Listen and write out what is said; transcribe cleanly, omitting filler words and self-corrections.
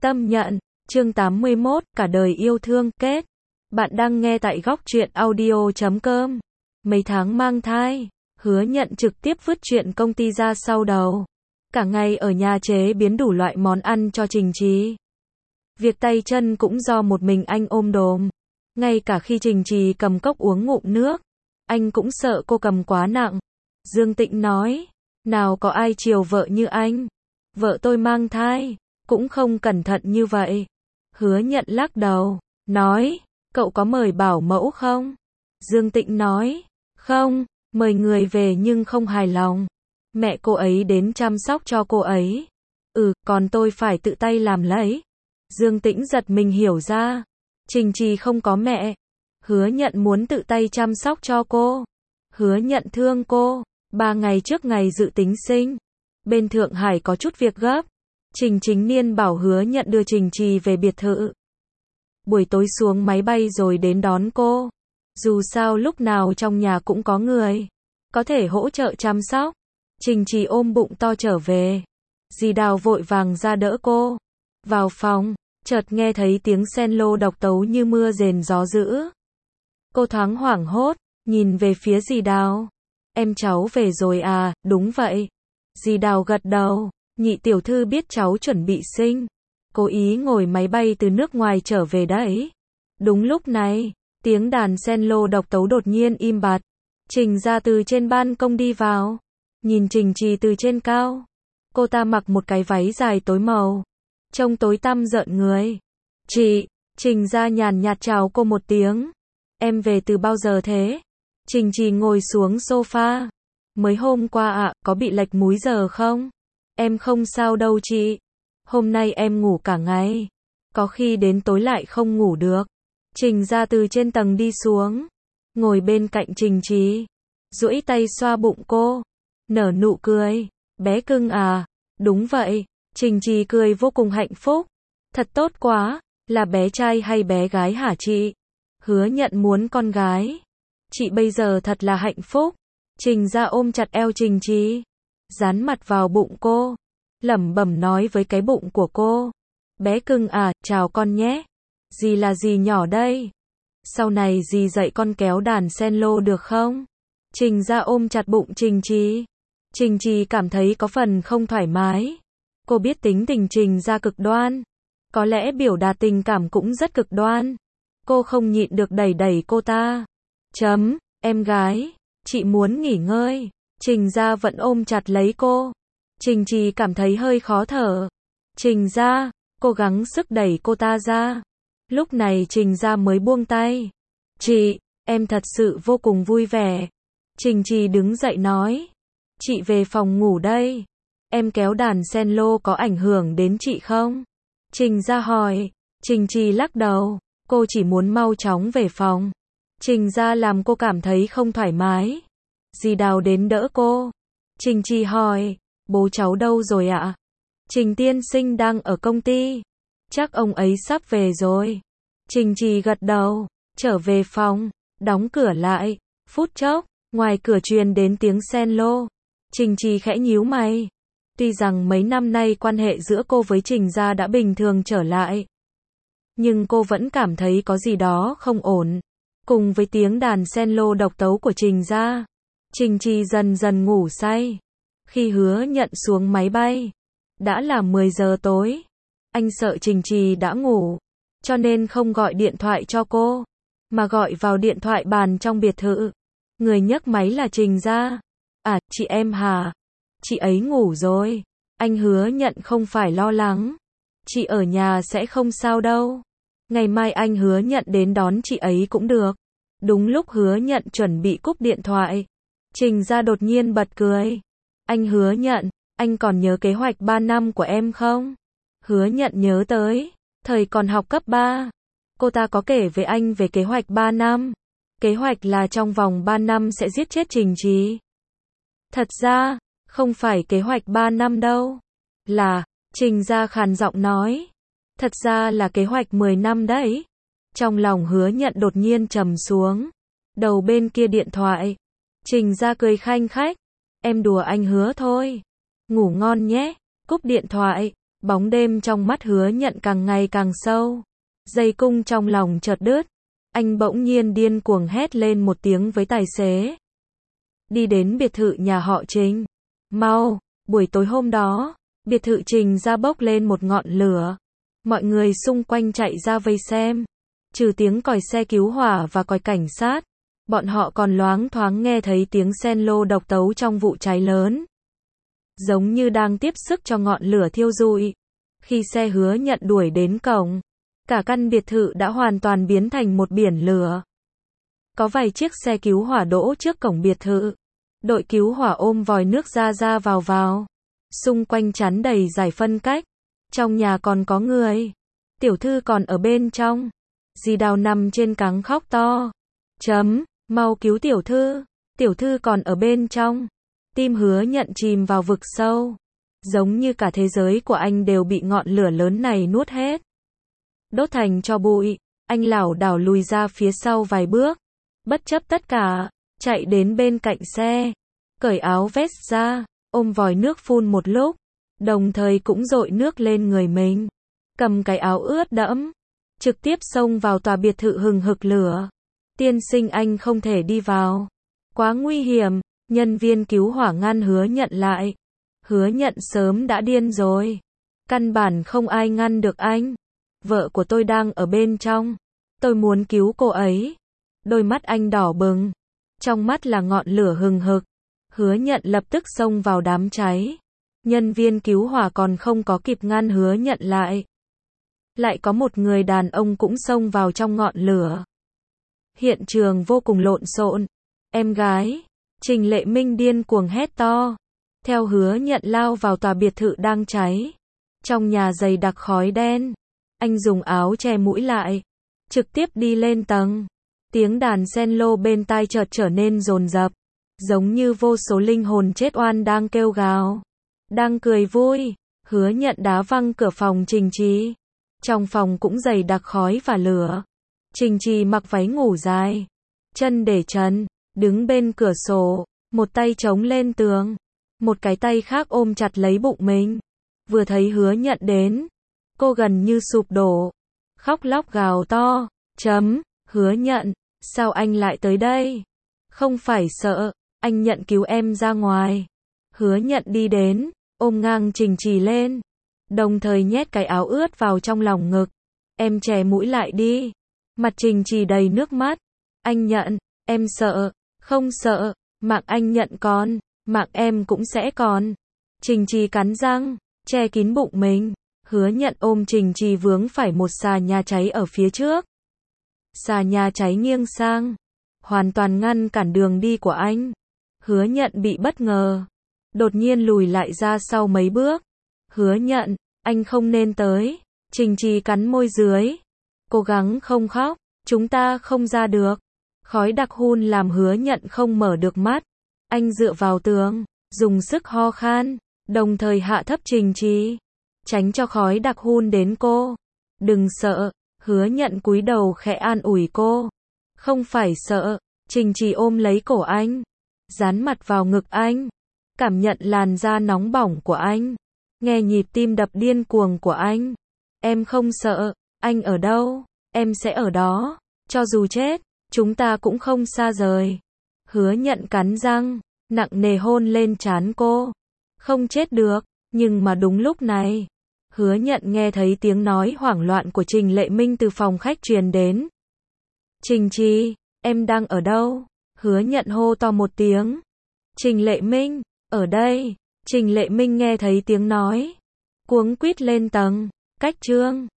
Tâm nhận, chương 81, cả đời yêu thương, kết. Bạn đang nghe tại góc truyện audio.com. Mấy tháng mang thai, Hứa Nhận trực tiếp vứt chuyện công ty ra sau đầu. Cả ngày ở nhà chế biến đủ loại món ăn cho Trình Trì. Việc tay chân cũng do một mình anh ôm đồm. Ngay cả khi Trình Trì cầm cốc uống ngụm nước, anh cũng sợ cô cầm quá nặng. Dương Tịnh nói, nào có ai chiều vợ như anh. Vợ tôi mang thai, cũng không cẩn thận như vậy. Hứa Nhận lắc đầu, nói, cậu có mời bảo mẫu không? Dương Tịnh nói, không, mời người về nhưng không hài lòng. Mẹ cô ấy đến chăm sóc cho cô ấy. Còn tôi phải tự tay làm lấy. Dương Tĩnh giật mình hiểu ra. Trình Trì không có mẹ. Hứa Nhận muốn tự tay chăm sóc cho cô. Hứa Nhận thương cô. 3 ngày trước ngày dự tính sinh, bên Thượng Hải có chút việc gấp. Trình Chính Niên bảo Hứa Nhận đưa Trình Trì về biệt thự. Buổi tối xuống máy bay rồi đến đón cô. Dù sao lúc nào trong nhà cũng có người có thể hỗ trợ chăm sóc. Trình Trì ôm bụng to trở về. Dì Đào vội vàng ra đỡ cô. Vào phòng, chợt nghe thấy tiếng sen lô độc tấu như mưa rền gió dữ. Cô thoáng hoảng hốt, nhìn về phía dì Đào. Em cháu về rồi à? Đúng vậy. Dì Đào gật đầu. Nhị tiểu thư biết cháu chuẩn bị sinh, cố ý ngồi máy bay từ nước ngoài trở về đấy. Đúng lúc này, tiếng đàn sen lô độc tấu đột nhiên im bặt. Trình ra từ trên ban công đi vào, nhìn Trình Trì từ trên cao. Cô ta mặc một cái váy dài tối màu, trông tối tăm rợn người. Chị, Trình ra nhàn nhạt chào cô một tiếng. Em về từ bao giờ thế? Trình Trì ngồi xuống sofa. Mới hôm qua ạ, có bị lệch múi giờ không? Em không sao đâu chị. Hôm nay em ngủ cả ngày. Có khi đến tối lại không ngủ được. Trình ra từ trên tầng đi xuống, ngồi bên cạnh Trình Trì, duỗi tay xoa bụng cô, nở nụ cười. Bé cưng à? Đúng vậy. Trình Trì cười vô cùng hạnh phúc. Thật tốt quá. Là bé trai hay bé gái hả chị? Hứa Nhận muốn con gái. Chị bây giờ thật là hạnh phúc. Trình ra ôm chặt eo Trình Trì, dán mặt vào bụng cô, lẩm bẩm nói với cái bụng của cô. Bé cưng à, chào con nhé. Dì là dì nhỏ đây. Sau này dì dạy con kéo đàn sen lô được không? Trình ra ôm chặt bụng Trình Trì. Trình Trì cảm thấy có phần không thoải mái. Cô biết tính tình Trình ra cực đoan. Có lẽ biểu đạt tình cảm cũng rất cực đoan. Cô không nhịn được đẩy đẩy cô ta. Em gái, chị muốn nghỉ ngơi. Trình ra vẫn ôm chặt lấy cô. Trình Trì cảm thấy hơi khó thở. Trình ra, cố gắng sức đẩy cô ta ra. Lúc này Trình ra mới buông tay. Chị, em thật sự vô cùng vui vẻ. Trình Trì đứng dậy nói. Chị về phòng ngủ đây. Em kéo đàn sen lô có ảnh hưởng đến chị không? Trình ra hỏi. Trình Trì lắc đầu. Cô chỉ muốn mau chóng về phòng. Trình ra làm cô cảm thấy không thoải mái. Dì Đào đến đỡ cô. Trình Trì hỏi, bố cháu đâu rồi ạ? Trình tiên sinh đang ở công ty. Chắc ông ấy sắp về rồi. Trình Trì gật đầu, trở về phòng, đóng cửa lại. Phút chốc, ngoài cửa truyền đến tiếng sen lô. Trình Trì khẽ nhíu mày. Tuy rằng mấy năm nay quan hệ giữa cô với Trình gia đã bình thường trở lại, nhưng cô vẫn cảm thấy có gì đó không ổn. Cùng với tiếng đàn sen lô độc tấu của Trình gia, Trình Trì dần dần ngủ say. Khi Hứa Nhận xuống máy bay, đã là 10 giờ tối. Anh sợ Trình Trì đã ngủ, cho nên không gọi điện thoại cho cô, mà gọi vào điện thoại bàn trong biệt thự. Người nhấc máy là Trình gia. À, chị em hả? Chị ấy ngủ rồi. Anh Hứa Nhận không phải lo lắng. Chị ở nhà sẽ không sao đâu. Ngày mai anh Hứa Nhận đến đón chị ấy cũng được. Đúng lúc Hứa Nhận chuẩn bị cúp điện thoại, Trình ra đột nhiên bật cười. Anh Hứa Nhận, anh còn nhớ kế hoạch 3 năm của em không? Hứa Nhận nhớ tới thời còn học cấp 3. Cô ta có kể với anh về kế hoạch 3 năm. Kế hoạch là trong vòng 3 năm sẽ giết chết Trình Trì. Thật ra, không phải kế hoạch 3 năm đâu. Trình ra khàn giọng nói. Thật ra là kế hoạch 10 năm đấy. Trong lòng Hứa Nhận đột nhiên trầm xuống. Đầu bên kia điện thoại, Trình ra cười khanh khách. Em đùa anh Hứa thôi. Ngủ ngon nhé. Cúp điện thoại, Bóng đêm trong mắt Hứa Nhận càng ngày càng sâu. Dây cung trong lòng chợt đứt. Anh bỗng nhiên điên cuồng hét lên một tiếng với tài xế. Đi đến biệt thự nhà họ Trình. Mau, buổi tối hôm đó, biệt thự Trình ra bốc lên một ngọn lửa. Mọi người xung quanh chạy ra vây xem. Trừ tiếng còi xe cứu hỏa và còi cảnh sát, bọn họ còn loáng thoáng nghe thấy tiếng sen lô độc tấu trong vụ cháy lớn. Giống như đang tiếp sức cho ngọn lửa thiêu rụi. Khi xe Hứa Nhận đuổi đến cổng, cả căn biệt thự đã hoàn toàn biến thành một biển lửa. Có vài chiếc xe cứu hỏa đỗ trước cổng biệt thự. Đội cứu hỏa ôm vòi nước ra ra vào vào. Xung quanh chắn đầy giải phân cách. Trong nhà còn có người. Tiểu thư còn ở bên trong. Dì Đào nằm trên cáng khóc to. Mau cứu tiểu thư. Tiểu thư còn ở bên trong. Tim Hứa Nhận chìm vào vực sâu. Giống như cả thế giới của anh đều bị ngọn lửa lớn này nuốt hết. Đốt thành tro bụi. Anh lảo đảo lùi ra phía sau vài bước. Bất chấp tất cả, chạy đến bên cạnh xe. Cởi áo vest ra, ôm vòi nước phun một lúc. Đồng thời cũng dội nước lên người mình. Cầm cái áo ướt đẫm. Trực tiếp xông vào tòa biệt thự hừng hực lửa. Tiên sinh, anh không thể đi vào. Quá nguy hiểm. Nhân viên cứu hỏa ngăn Hứa Nhận lại. Hứa Nhận sớm đã điên rồi. Căn bản không ai ngăn được anh. Vợ của tôi đang ở bên trong. Tôi muốn cứu cô ấy. Đôi mắt anh đỏ bừng. Trong mắt là ngọn lửa hừng hực. Hứa Nhận lập tức xông vào đám cháy. Nhân viên cứu hỏa còn không có kịp ngăn Hứa Nhận lại. Lại có một người đàn ông cũng xông vào trong ngọn lửa. Hiện trường vô cùng lộn xộn. Em gái Trình Lệ Minh điên cuồng hét to. Theo Hứa Nhận lao vào tòa biệt thự đang cháy. Trong nhà dày đặc khói đen. Anh dùng áo che mũi lại. Trực tiếp đi lên tầng. Tiếng đàn sen lô bên tai chợt trở nên dồn dập. Giống như vô số linh hồn chết oan đang kêu gào. Đang cười vui. Hứa Nhận đá văng cửa phòng Trình Trì. Trong phòng cũng dày đặc khói và lửa. Trình Trì mặc váy ngủ dài. Chân để trần. Đứng bên cửa sổ. Một tay chống lên tường. Một cái tay khác ôm chặt lấy bụng mình. Vừa thấy Hứa Nhận đến. Cô gần như sụp đổ. Khóc lóc gào to. Hứa Nhận, sao anh lại tới đây? Không phải sợ, anh nhận cứu em ra ngoài. Hứa Nhận đi đến, ôm ngang Trình Trì lên. Đồng thời nhét cái áo ướt vào trong lòng ngực. Em che mũi lại đi. Mặt Trình Trì đầy nước mắt. Anh Nhận, em sợ, không sợ, mạng anh Nhận còn, mạng em cũng sẽ còn. Trình Trì cắn răng, che kín bụng mình. Hứa Nhận ôm Trình Trì vướng phải một xà nhà cháy ở phía trước. Xà nhà cháy nghiêng sang, hoàn toàn ngăn cản đường đi của anh. Hứa Nhận bị bất ngờ, đột nhiên lùi lại ra sau mấy bước. Hứa Nhận, anh không nên tới. Trình Trì cắn môi dưới, cố gắng không khóc, chúng ta không ra được. Khói đặc hun làm Hứa Nhận không mở được mắt. Anh dựa vào tường, dùng sức ho khan, đồng thời hạ thấp Trình Trì, tránh cho khói đặc hun đến cô. Đừng sợ. Hứa Nhận cúi đầu khẽ an ủi cô. Không phải sợ. Trình Trì ôm lấy cổ anh, dán mặt vào ngực anh, cảm nhận làn da nóng bỏng của anh, nghe nhịp tim đập điên cuồng của anh. Em không sợ. Anh ở đâu, em sẽ ở đó. Cho dù chết, chúng ta cũng không xa rời. Hứa Nhận cắn răng, nặng nề hôn lên trán cô. Không chết được. Nhưng mà đúng lúc này, Hứa Nhận nghe thấy tiếng nói hoảng loạn của Trình Lệ Minh từ phòng khách truyền đến. Trình Trì, em đang ở đâu? Hứa Nhận hô to một tiếng. Trình Lệ Minh, ở đây. Trình Lệ Minh nghe thấy tiếng nói, cuống quýt lên tầng. Cách trương.